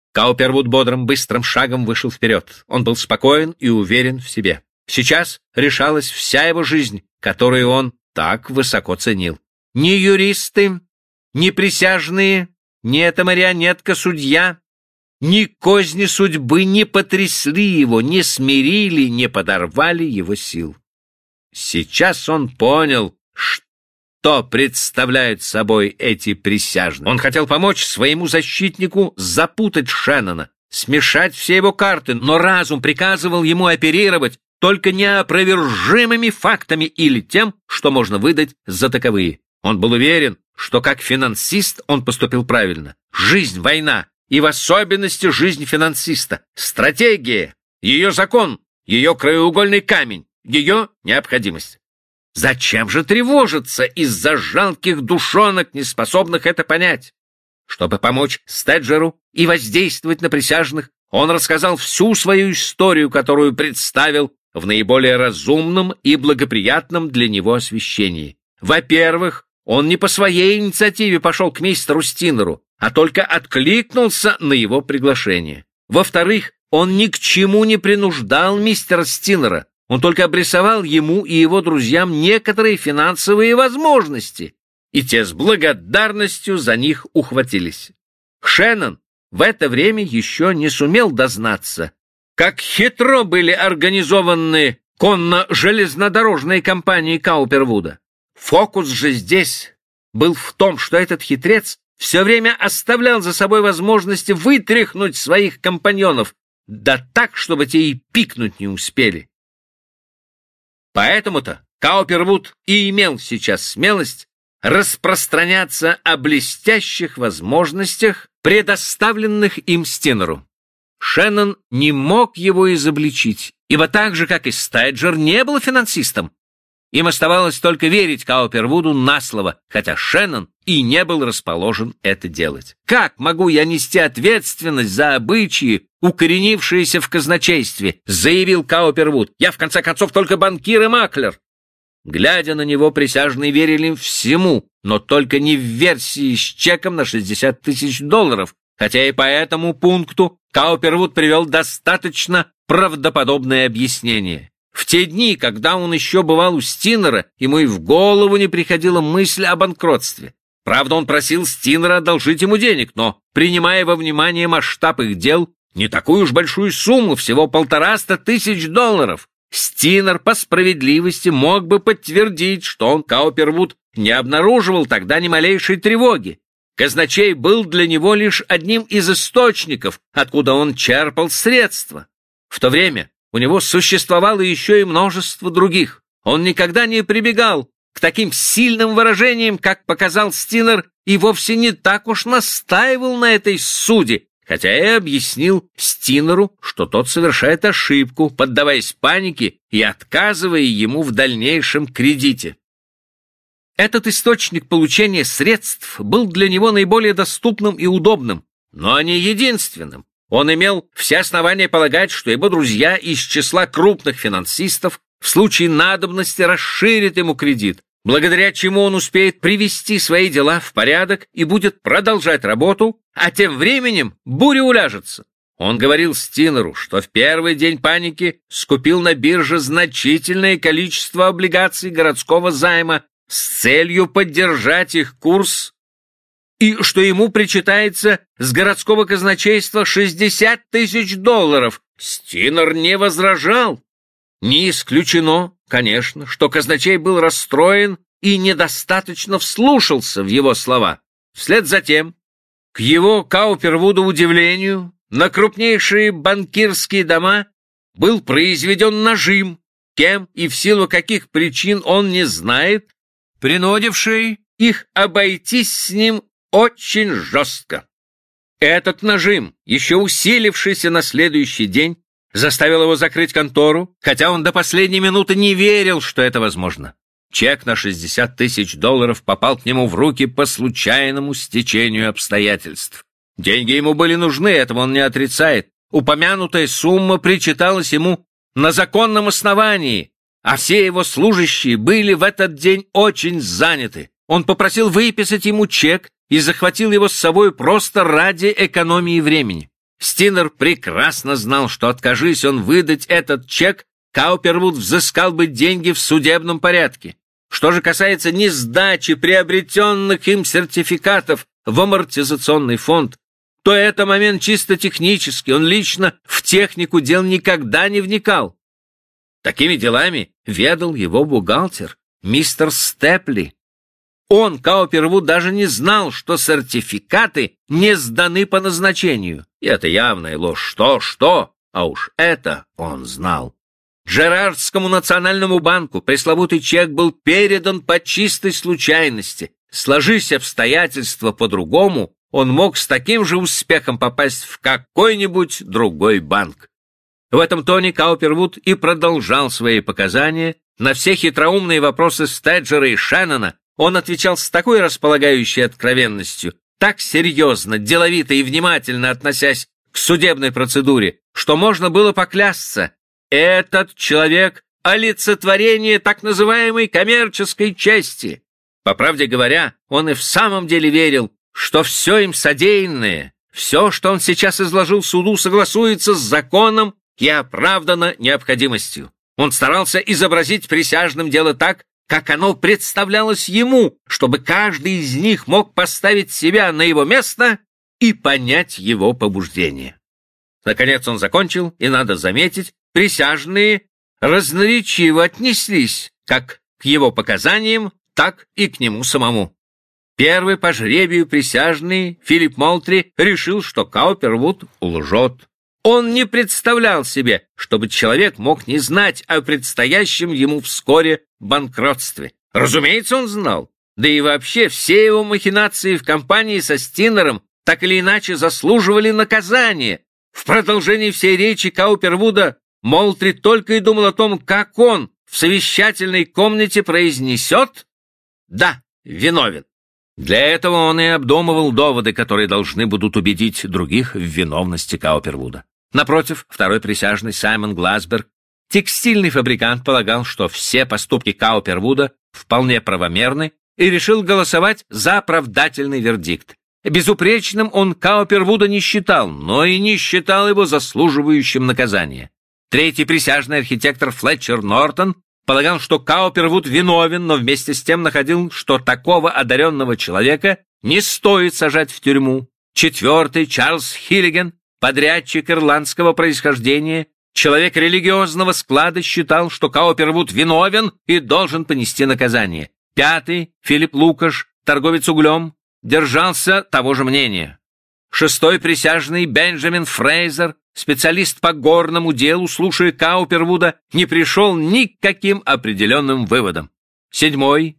Каупервуд бодрым, быстрым шагом вышел вперед. Он был спокоен и уверен в себе. Сейчас решалась вся его жизнь, которую он так высоко ценил. Ни юристы, ни присяжные, ни эта марионетка-судья, ни козни судьбы не потрясли его, не смирили, не подорвали его сил. Сейчас он понял, что представляют собой эти присяжные. Он хотел помочь своему защитнику запутать Шеннона, смешать все его карты, но разум приказывал ему оперировать только неопровержимыми фактами или тем, что можно выдать за таковые. Он был уверен, что как финансист он поступил правильно. Жизнь, война, и в особенности жизнь финансиста, стратегия, ее закон, ее краеугольный камень, ее необходимость. Зачем же тревожиться из-за жалких душонок, не способных это понять? Чтобы помочь Стеджеру и воздействовать на присяжных, он рассказал всю свою историю, которую представил в наиболее разумном и благоприятном для него освещении. Во-первых, он не по своей инициативе пошел к мистеру Стинеру, а только откликнулся на его приглашение. Во-вторых, он ни к чему не принуждал мистера Стинера, он только обрисовал ему и его друзьям некоторые финансовые возможности, и те с благодарностью за них ухватились. Шеннон в это время еще не сумел дознаться, как хитро были организованы конно-железнодорожные компании Каупервуда. Фокус же здесь был в том, что этот хитрец все время оставлял за собой возможности вытряхнуть своих компаньонов, да так, чтобы те и пикнуть не успели. Поэтому-то Каупервуд и имел сейчас смелость распространяться о блестящих возможностях, предоставленных им Стинеру. Шеннон не мог его изобличить, ибо так же, как и Стеджер, не был финансистом. Им оставалось только верить Каупервуду на слово, хотя Шеннон и не был расположен это делать. «Как могу я нести ответственность за обычаи, укоренившиеся в казначействе?» — заявил Каупервуд. «Я, в конце концов, только банкир и маклер». Глядя на него, присяжные верили всему, но только не в версии с чеком на $60 тысяч, хотя и по этому пункту Каупервуд привел достаточно правдоподобное объяснение. В те дни, когда он еще бывал у Стинера, ему и в голову не приходила мысль о банкротстве. Правда, он просил Стинера одолжить ему денег, но, принимая во внимание масштаб их дел, не такую уж большую сумму, всего $150 тысяч, Стинер по справедливости мог бы подтвердить, что он, Каупервуд, не обнаруживал тогда ни малейшей тревоги. Казначей был для него лишь одним из источников, откуда он черпал средства. В то время у него существовало еще и множество других. Он никогда не прибегал к таким сильным выражениям, как показал Стинер, и вовсе не так уж настаивал на этой суде, хотя и объяснил Стинеру, что тот совершает ошибку, поддаваясь панике и отказывая ему в дальнейшем кредите. Этот источник получения средств был для него наиболее доступным и удобным, но не единственным. Он имел все основания полагать, что его друзья из числа крупных финансистов в случае надобности расширят ему кредит, благодаря чему он успеет привести свои дела в порядок и будет продолжать работу, а тем временем буря уляжется. Он говорил Стинеру, что в первый день паники скупил на бирже значительное количество облигаций городского займа с целью поддержать их курс, и что ему причитается с городского казначейства $60 тысяч. Стинер не возражал. Не исключено, конечно, что казначей был расстроен и недостаточно вслушался в его слова. Вслед за тем, к его Каупервуду удивлению, на крупнейшие банкирские дома был произведен нажим, кем и в силу каких причин он не знает, принудивший их обойтись с ним очень жестко. Этот нажим, еще усилившийся на следующий день, заставил его закрыть контору, хотя он до последней минуты не верил, что это возможно. Чек на $60 тысяч попал к нему в руки по случайному стечению обстоятельств. Деньги ему были нужны, этого он не отрицает. Упомянутая сумма причиталась ему на законном основании, а все его служащие были в этот день очень заняты. Он попросил выписать ему чек и захватил его с собой просто ради экономии времени. Стинер прекрасно знал, что, откажись он выдать этот чек, Каупервуд взыскал бы деньги в судебном порядке. Что же касается несдачи приобретенных им сертификатов в амортизационный фонд, то это момент чисто технический, он лично в технику дел никогда не вникал. Такими делами ведал его бухгалтер, мистер Степли. Он, Каупервуд, даже не знал, что сертификаты не сданы по назначению. И это явная ложь. Что? А уж это он знал. Джерардскому национальному банку пресловутый чек был передан по чистой случайности. Сложись обстоятельства по-другому, он мог с таким же успехом попасть в какой-нибудь другой банк. В этом тоне Каупервуд и продолжал свои показания. На все хитроумные вопросы Стеджера и Шеннона он отвечал с такой располагающей откровенностью, так серьезно, деловито и внимательно относясь к судебной процедуре, что можно было поклясться: этот человек — олицетворение так называемой коммерческой чести. По правде говоря, он и в самом деле верил, что все им содеянное, все, что он сейчас изложил суду, согласуется с законом и оправдано необходимостью. Он старался изобразить присяжным дело так, как оно представлялось ему, чтобы каждый из них мог поставить себя на его место и понять его побуждение. Наконец он закончил, и, надо заметить, присяжные разноречиво отнеслись как к его показаниям, так и к нему самому. Первый по жребию присяжный, Филипп Молтри, решил, что Каупервуд лжет. Он не представлял себе, чтобы человек мог не знать о предстоящем ему вскоре банкротстве. Разумеется, он знал. Да и вообще все его махинации в компании со Стинером так или иначе заслуживали наказания. В продолжении всей речи Каупервуда Молтри только и думал о том, как он в совещательной комнате произнесет: «Да, виновен». Для этого он и обдумывал доводы, которые должны будут убедить других в виновности Каупервуда. Напротив, второй присяжный Саймон Гласберг, текстильный фабрикант, полагал, что все поступки Каупервуда вполне правомерны, и решил голосовать за оправдательный вердикт. Безупречным он Каупервуда не считал, но и не считал его заслуживающим наказания. Третий присяжный архитектор Флетчер Нортон полагал, что Каупервуд виновен, но вместе с тем находил, что такого одаренного человека не стоит сажать в тюрьму. Четвертый Чарльз Хиллиган, подрядчик ирландского происхождения, человек религиозного склада, считал, что Каупервуд виновен и должен понести наказание. Пятый Филипп Лукаш, торговец углем, держался того же мнения. Шестой присяжный Бенджамин Фрейзер, специалист по горному делу, слушая Каупервуда, не пришел ни к каким определенным выводам. Седьмой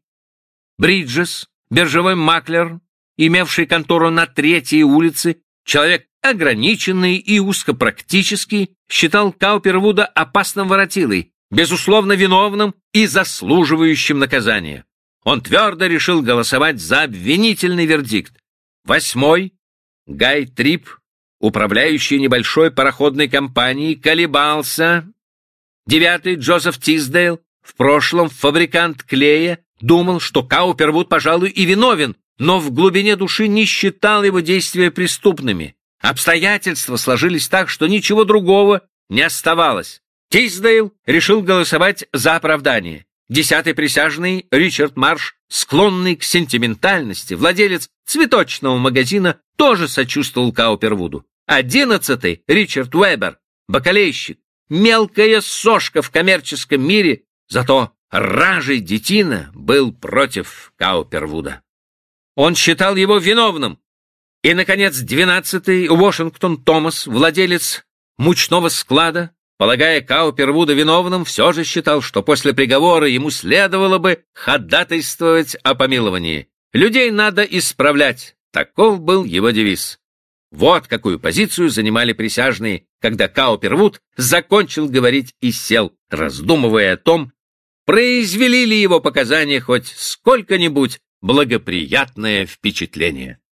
Бриджес, биржевой маклер, имевший контору на 3-й улице, человек ограниченный и узкопрактический, считал Каупервуда опасным воротилой, безусловно виновным и заслуживающим наказания. Он твердо решил голосовать за обвинительный вердикт. Восьмой Гай Трип, управляющий небольшой пароходной компанией, колебался. Девятый Джозеф Тиздейл, в прошлом фабрикант клея, думал, что Каупервуд, пожалуй, и виновен, но в глубине души не считал его действия преступными. Обстоятельства сложились так, что ничего другого не оставалось. Тиздейл решил голосовать за оправдание. 10-й присяжный Ричард Марш, склонный к сентиментальности, владелец цветочного магазина, тоже сочувствовал Каупервуду. 11-й Ричард Уэбер, бакалейщик, мелкая сошка в коммерческом мире, зато ражей детина, был против Каупервуда. Он считал его виновным. И, наконец, 12-й Уошингтон Томас, владелец мучного склада, полагая Каупервуда виновным, все же считал, что после приговора ему следовало бы ходатайствовать о помиловании. Людей надо исправлять. Таков был его девиз. Вот какую позицию занимали присяжные, когда Каупервуд закончил говорить и сел, раздумывая о том, произвели ли его показания хоть сколько-нибудь благоприятное впечатление.